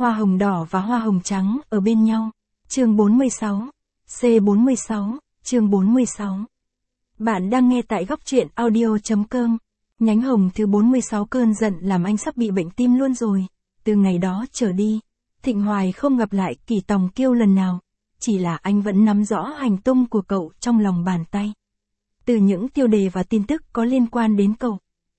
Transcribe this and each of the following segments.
Hoa hồng đỏ và hoa hồng trắng ở bên nhau. Chương 46. C46, chương 46. Bạn đang nghe tại góc truyện audio.com. Nhánh hồng thứ 46. Cơn giận làm anh sắp bị bệnh tim luôn rồi. Từ ngày đó trở đi, Thịnh Hoài không gặp lại Kỳ Tòng Kiêu lần nào. Chỉ là anh vẫn nắm rõ hành tung của cậu trong lòng bàn tay. Từ những tiêu đề và tin tức có liên quan đến cậu.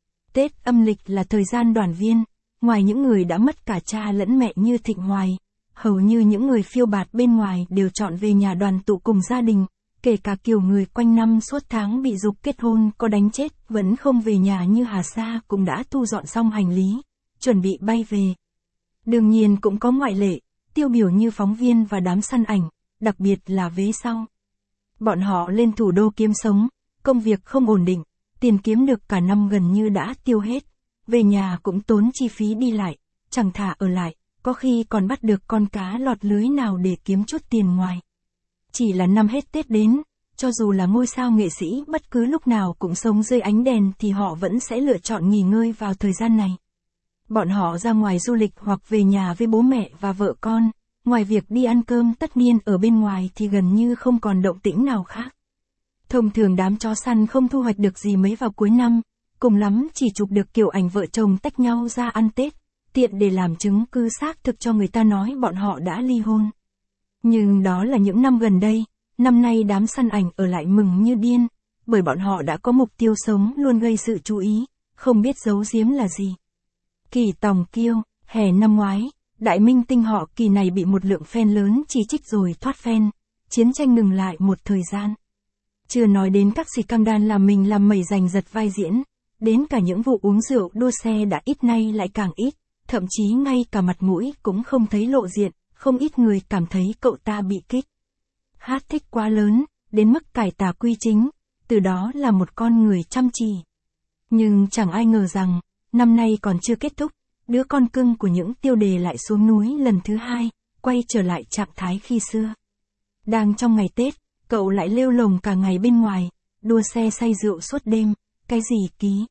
Tết âm lịch là thời gian đoàn viên. Ngoài những người đã mất cả cha lẫn mẹ như Thịnh Hoài, hầu như những người phiêu bạt bên ngoài đều chọn về nhà đoàn tụ cùng gia đình, kể cả kiểu người quanh năm suốt tháng bị giục kết hôn có đánh chết vẫn không về nhà như Hà Sa cũng đã thu dọn xong hành lý, chuẩn bị bay về. Đương nhiên cũng có ngoại lệ, tiêu biểu như phóng viên và đám săn ảnh, đặc biệt là vế sau. Bọn họ lên thủ đô kiếm sống, công việc không ổn định, tiền kiếm được cả năm gần như đã tiêu hết. Về nhà cũng tốn chi phí đi lại, chẳng thà ở lại, có khi còn bắt được con cá lọt lưới nào để kiếm chút tiền ngoài. Chỉ là năm hết Tết đến, cho dù là ngôi sao nghệ sĩ bất cứ lúc nào cũng sống dưới ánh đèn thì họ vẫn sẽ lựa chọn nghỉ ngơi vào thời gian này. Bọn họ ra ngoài du lịch hoặc về nhà với bố mẹ và vợ con, ngoài việc đi ăn cơm tất niên ở bên ngoài thì gần như không còn động tĩnh nào khác. Thông thường đám chó săn không thu hoạch được gì mấy vào cuối năm. Cùng lắm chỉ chụp được kiểu ảnh vợ chồng tách nhau ra ăn Tết, tiện để làm chứng cứ xác thực cho người ta nói bọn họ đã ly hôn. Nhưng đó là những năm gần đây, năm nay đám săn ảnh ở lại mừng như điên, bởi bọn họ đã có mục tiêu sống luôn gây sự chú ý, không biết giấu giếm là gì. Kỳ Tòng Kiêu, hè năm ngoái, đại minh tinh họ Kỳ này bị một lượng fan lớn chỉ trích rồi thoát fan, chiến tranh ngừng lại một thời gian. Chưa nói đến các scandal làm mình làm mẩy giành giật vai diễn. Đến cả những vụ uống rượu đua xe đã ít nay lại càng ít, thậm chí ngay cả mặt mũi cũng không thấy lộ diện, không ít người cảm thấy cậu ta bị kích. Hát thích quá lớn, đến mức cải tà quy chính, từ đó là một con người chăm chỉ. Nhưng chẳng ai ngờ rằng, năm nay còn chưa kết thúc, đứa con cưng của những tiêu đề lại xuống núi lần thứ hai, quay trở lại trạng thái khi xưa. Đang trong ngày Tết, cậu lại lêu lồng cả ngày bên ngoài, đua xe say rượu suốt đêm, cái gì ký.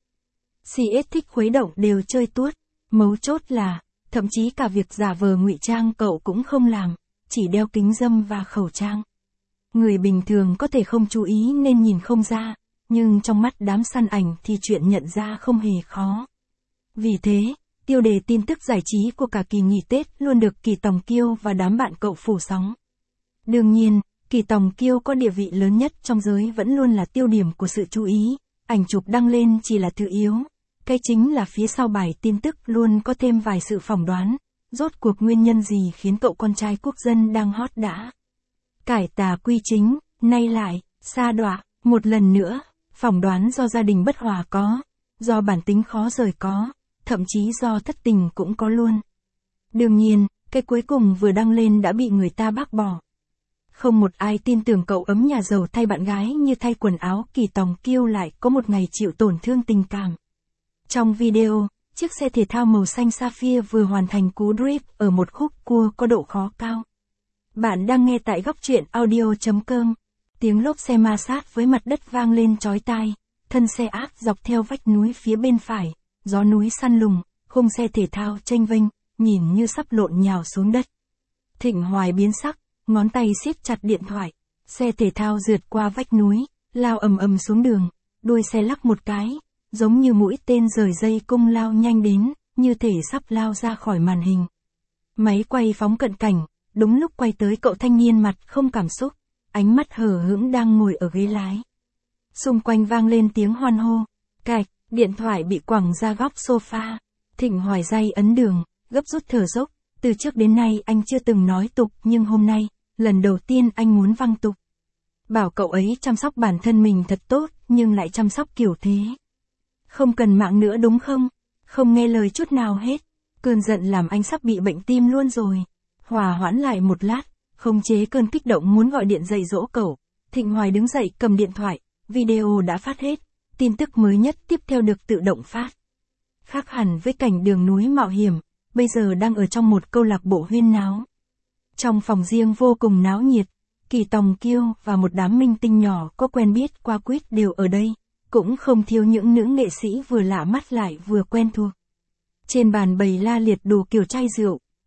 CS thích khuấy động đều chơi tuốt, mấu chốt là, thậm chí cả việc giả vờ ngụy trang cậu cũng không làm, chỉ đeo kính râm và khẩu trang. Người bình thường có thể không chú ý nên nhìn không ra, nhưng trong mắt đám săn ảnh thì chuyện nhận ra không hề khó. Vì thế, tiêu đề tin tức giải trí của cả kỳ nghỉ Tết luôn được Kỳ Tòng Kiêu và đám bạn cậu phủ sóng. Đương nhiên, Kỳ Tòng Kiêu có địa vị lớn nhất trong giới vẫn luôn là tiêu điểm của sự chú ý, ảnh chụp đăng lên chỉ là thứ yếu. Cái chính là phía sau bài tin tức luôn có thêm vài sự phỏng đoán, rốt cuộc nguyên nhân gì khiến cậu con trai quốc dân đang hot đã cải tà quy chính, nay lại, sa đọa, một lần nữa, phỏng đoán do gia đình bất hòa có, do bản tính khó rời có, thậm chí do thất tình cũng có luôn. Đương nhiên, cái cuối cùng vừa đăng lên đã bị người ta bác bỏ. Không một ai tin tưởng cậu ấm nhà giàu thay bạn gái như thay quần áo. Kỳ Tòng Kiêu lại có một ngày chịu tổn thương tình cảm. Trong video, chiếc xe thể thao màu xanh sapphire vừa hoàn thành cú drift ở một khúc cua có độ khó cao. Bạn đang nghe tại góc truyện audio.com. Tiếng lốp xe ma sát với mặt đất vang lên chói tai, thân xe áp dọc theo vách núi phía bên phải, gió núi săn lùng, khung xe thể thao chênh vênh, nhìn như sắp lộn nhào xuống đất. Thịnh Hoài biến sắc, ngón tay siết chặt điện thoại, xe thể thao rượt qua vách núi, lao ầm ầm xuống đường, đuôi xe lắc một cái, giống như mũi tên rời dây cung lao nhanh đến, như thể sắp lao ra khỏi màn hình. Máy quay phóng cận cảnh, đúng lúc quay tới cậu thanh niên mặt không cảm xúc, ánh mắt hờ hững đang ngồi ở ghế lái. Xung quanh vang lên tiếng hoan hô, cạch, điện thoại bị quẳng ra góc sofa. Thịnh Hoài day ấn đường, gấp rút thở dốc, từ trước đến nay anh chưa từng nói tục nhưng hôm nay, lần đầu tiên anh muốn văng tục. Bảo cậu ấy chăm sóc bản thân mình thật tốt nhưng lại chăm sóc kiểu thế. Không cần mạng nữa đúng không? Không nghe lời chút nào hết. Cơn giận làm anh sắp bị bệnh tim luôn rồi. Hòa hoãn lại một lát, khống chế cơn kích động muốn gọi điện dạy dỗ cậu. Thịnh Hoài đứng dậy cầm điện thoại, video đã phát hết. Tin tức mới nhất tiếp theo được tự động phát. Khác hẳn với cảnh đường núi mạo hiểm, bây giờ đang ở trong một câu lạc bộ huyên náo. Trong phòng riêng vô cùng náo nhiệt, Kỳ Tòng Kiêu và một đám minh tinh nhỏ có quen biết qua quýt đều ở đây, cũng không thiếu những nữ nghệ sĩ vừa lạ mắt lại vừa quen thuộc. Trên bàn bày la liệt đủ kiểu chai rượu,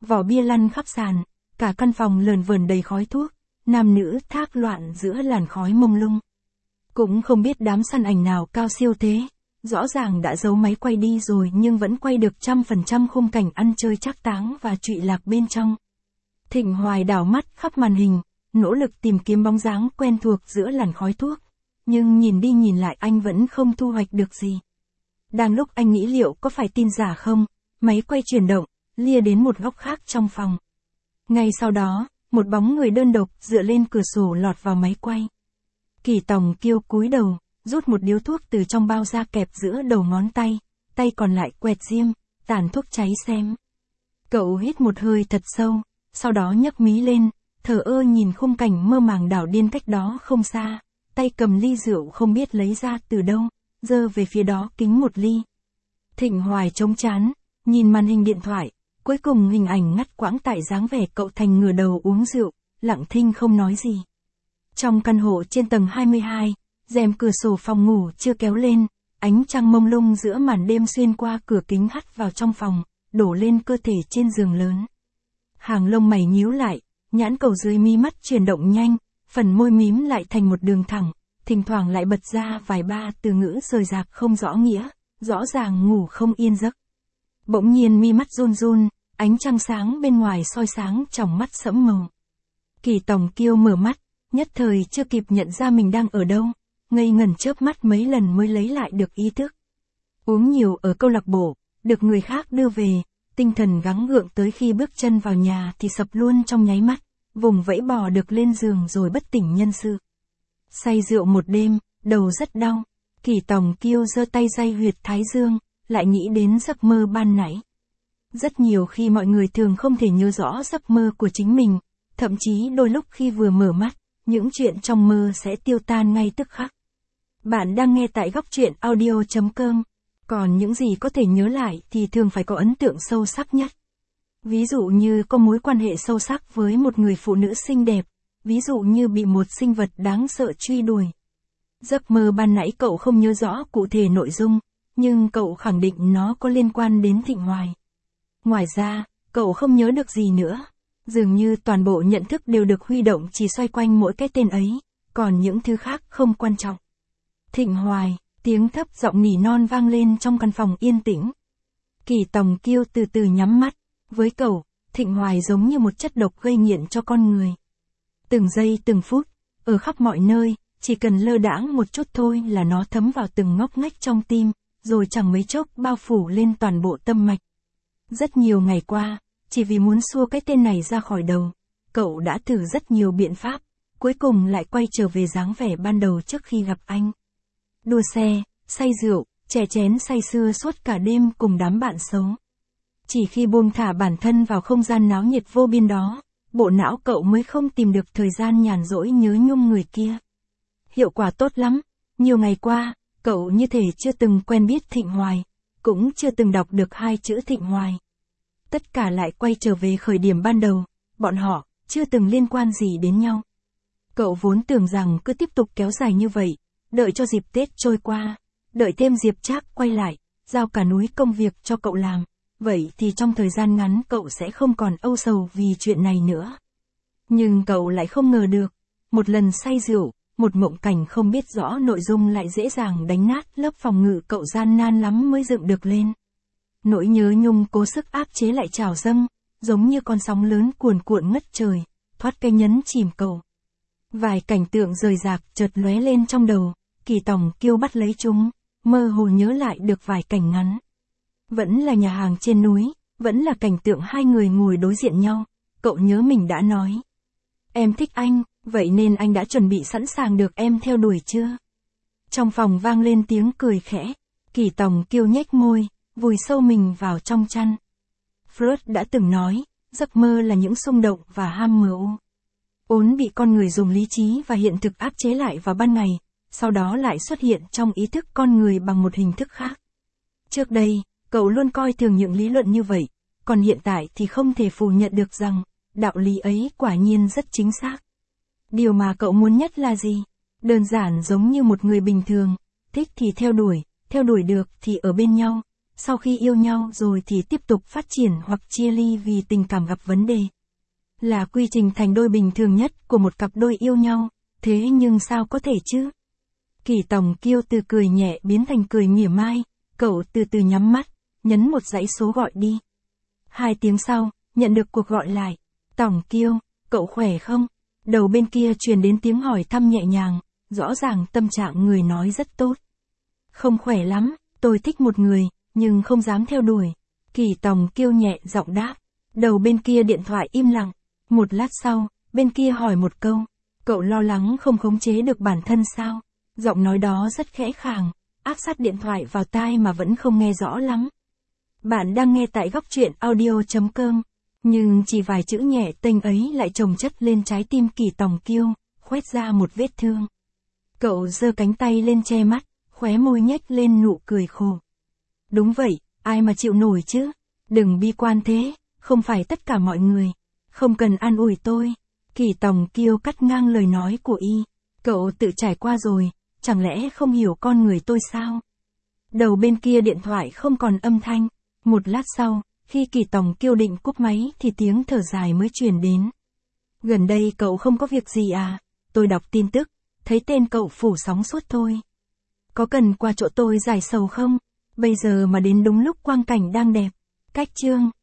vỏ bia lăn khắp sàn, cả căn phòng lờn vờn đầy khói thuốc, nam nữ thác loạn giữa làn khói mông lung. Cũng không biết đám săn ảnh nào cao siêu thế, rõ ràng đã giấu máy quay đi rồi nhưng vẫn quay được 100% khung cảnh ăn chơi trác táng và trụy lạc bên trong. Thịnh Hoài đảo mắt khắp màn hình, nỗ lực tìm kiếm bóng dáng quen thuộc giữa làn khói thuốc, nhưng nhìn đi nhìn lại anh vẫn không thu hoạch được gì. Đang lúc anh nghĩ liệu có phải tin giả không, máy quay chuyển động, lia đến một góc khác trong phòng. Ngay sau đó, một bóng người đơn độc dựa lên cửa sổ lọt vào máy quay. Kỳ Tòng Kiêu cúi đầu, rút một điếu thuốc từ trong bao ra kẹp giữa đầu ngón tay, tay còn lại quẹt diêm, tàn thuốc cháy xém. Cậu hít một hơi thật sâu, sau đó nhấc mí lên, thờ ơ nhìn khung cảnh mơ màng đảo điên cách đó không xa, tay cầm ly rượu không biết lấy ra từ đâu, giơ về phía đó kính một ly. Thịnh Hoài chống chán, nhìn màn hình điện thoại, cuối cùng hình ảnh ngắt quãng tại dáng vẻ cậu thành ngửa đầu uống rượu, lặng thinh không nói gì. Trong căn hộ trên tầng 22, rèm cửa sổ phòng ngủ chưa kéo lên, ánh trăng mông lung giữa màn đêm xuyên qua cửa kính hắt vào trong phòng, đổ lên cơ thể trên giường lớn. Hàng lông mày nhíu lại, nhãn cầu dưới mí mắt chuyển động nhanh, phần môi mím lại thành một đường thẳng, thỉnh thoảng lại bật ra vài ba từ ngữ rời rạc không rõ nghĩa, rõ ràng ngủ không yên giấc. Bỗng nhiên mi mắt run run, ánh trăng sáng bên ngoài soi sáng tròng mắt sẫm màu. Kỳ Tòng Kiêu mở mắt, nhất thời chưa kịp nhận ra mình đang ở đâu, ngây ngẩn chớp mắt mấy lần mới lấy lại được ý thức. Uống nhiều ở câu lạc bộ, được người khác đưa về, tinh thần gắng gượng tới khi bước chân vào nhà thì sập luôn trong nháy mắt, vùng vẫy bò được lên giường rồi bất tỉnh nhân sự. Say rượu một đêm, đầu rất đau, Kỳ Tòng Kiêu giơ tay day huyệt thái dương, lại nghĩ đến giấc mơ ban nãy. Rất nhiều khi mọi người thường không thể nhớ rõ giấc mơ của chính mình, thậm chí đôi lúc khi vừa mở mắt, những chuyện trong mơ sẽ tiêu tan ngay tức khắc. Bạn đang nghe tại góc truyện audio.com, còn những gì có thể nhớ lại thì thường phải có ấn tượng sâu sắc nhất. Ví dụ như có mối quan hệ sâu sắc với một người phụ nữ xinh đẹp, ví dụ như bị một sinh vật đáng sợ truy đuổi. Giấc mơ ban nãy cậu không nhớ rõ cụ thể nội dung, nhưng cậu khẳng định nó có liên quan đến Thịnh Hoài. Ngoài ra, cậu không nhớ được gì nữa. Dường như toàn bộ nhận thức đều được huy động chỉ xoay quanh mỗi cái tên ấy, còn những thứ khác không quan trọng. Thịnh Hoài, tiếng thấp giọng nỉ non vang lên trong căn phòng yên tĩnh. Kỳ Tòng Kiêu từ từ nhắm mắt, với cậu, Thịnh Hoài giống như một chất độc gây nghiện cho con người. Từng giây từng phút, ở khắp mọi nơi, chỉ cần lơ đãng một chút thôi là nó thấm vào từng ngóc ngách trong tim, rồi chẳng mấy chốc bao phủ lên toàn bộ tâm mạch. Rất nhiều ngày qua, chỉ vì muốn xua cái tên này ra khỏi đầu, cậu đã thử rất nhiều biện pháp, cuối cùng lại quay trở về dáng vẻ ban đầu trước khi gặp anh. Đua xe, say rượu, chè chén say sưa suốt cả đêm cùng đám bạn xấu. Chỉ khi buông thả bản thân vào không gian náo nhiệt vô biên đó, bộ não cậu mới không tìm được thời gian nhàn rỗi nhớ nhung người kia. Hiệu quả tốt lắm, nhiều ngày qua, cậu như thể chưa từng quen biết Thịnh Hoài, cũng chưa từng đọc được hai chữ Thịnh Hoài. Tất cả lại quay trở về khởi điểm ban đầu, bọn họ chưa từng liên quan gì đến nhau. Cậu vốn tưởng rằng cứ tiếp tục kéo dài như vậy, đợi cho dịp Tết trôi qua, đợi thêm Diệp Trác quay lại, giao cả núi công việc cho cậu làm, vậy thì trong thời gian ngắn cậu sẽ không còn âu sầu vì chuyện này nữa. Nhưng cậu lại không ngờ được, một lần say rượu, một mộng cảnh không biết rõ nội dung lại dễ dàng đánh nát lớp phòng ngự cậu gian nan lắm mới dựng được lên. Nỗi nhớ nhung cố sức áp chế lại trào dâng, giống như con sóng lớn cuồn cuộn ngất trời, thoát cái nhấn chìm cậu. Vài cảnh tượng rời rạc chợt lóe lên trong đầu, Kỳ Tòng Kiêu bắt lấy chúng, mơ hồ nhớ lại được vài cảnh ngắn. Vẫn là nhà hàng trên núi, vẫn là cảnh tượng hai người ngồi đối diện nhau, cậu nhớ mình đã nói. Em thích anh, vậy nên anh đã chuẩn bị sẵn sàng được em theo đuổi chưa? Trong phòng vang lên tiếng cười khẽ, Kỳ Tòng Kiêu nhếch môi, vùi sâu mình vào trong chăn. Freud đã từng nói, giấc mơ là những xung động và ham mưu. Vốn bị con người dùng lý trí và hiện thực áp chế lại vào ban ngày, sau đó lại xuất hiện trong ý thức con người bằng một hình thức khác. Trước đây, cậu luôn coi thường những lý luận như vậy, còn hiện tại thì không thể phủ nhận được rằng, đạo lý ấy quả nhiên rất chính xác. Điều mà cậu muốn nhất là gì? Đơn giản giống như một người bình thường, thích thì theo đuổi được thì ở bên nhau, sau khi yêu nhau rồi thì tiếp tục phát triển hoặc chia ly vì tình cảm gặp vấn đề. Là quy trình thành đôi bình thường nhất của một cặp đôi yêu nhau, thế nhưng sao có thể chứ? Kỳ Tòng Kiêu từ cười nhẹ biến thành cười mỉa mai, cậu từ từ nhắm mắt, nhấn một dãy số gọi đi. 2 tiếng sau, nhận được cuộc gọi lại. Tòng Kiêu, cậu khỏe không? Đầu bên kia truyền đến tiếng hỏi thăm nhẹ nhàng, rõ ràng tâm trạng người nói rất tốt. Không khỏe lắm, tôi thích một người, nhưng không dám theo đuổi. Kỳ Tòng Kiêu nhẹ giọng đáp. Đầu bên kia điện thoại im lặng. Một lát sau, bên kia hỏi một câu. Cậu lo lắng không khống chế được bản thân sao? Giọng nói đó rất khẽ khàng, áp sát điện thoại vào tai mà vẫn không nghe rõ lắm. Bạn đang nghe tại góc truyện audio.com, nhưng chỉ vài chữ nhẹ tênh ấy lại chồng chất lên trái tim Kỳ Tòng Kiêu, khoét ra một vết thương. Cậu giơ cánh tay lên che mắt, khóe môi nhếch lên nụ cười khổ. Đúng vậy, ai mà chịu nổi chứ? Đừng bi quan thế, không phải tất cả mọi người. Không cần an ủi tôi. Kỳ Tòng Kiêu cắt ngang lời nói của y. Cậu tự trải qua rồi, chẳng lẽ không hiểu con người tôi sao? Đầu bên kia điện thoại không còn âm thanh. Một lát sau, khi Kỳ Tòng Kiêu định cúp máy thì tiếng thở dài mới truyền đến. Gần đây cậu không có việc gì à? Tôi đọc tin tức, thấy tên cậu phủ sóng suốt thôi. Có cần qua chỗ tôi giải sầu không? Bây giờ mà đến đúng lúc quang cảnh đang đẹp. Cách chương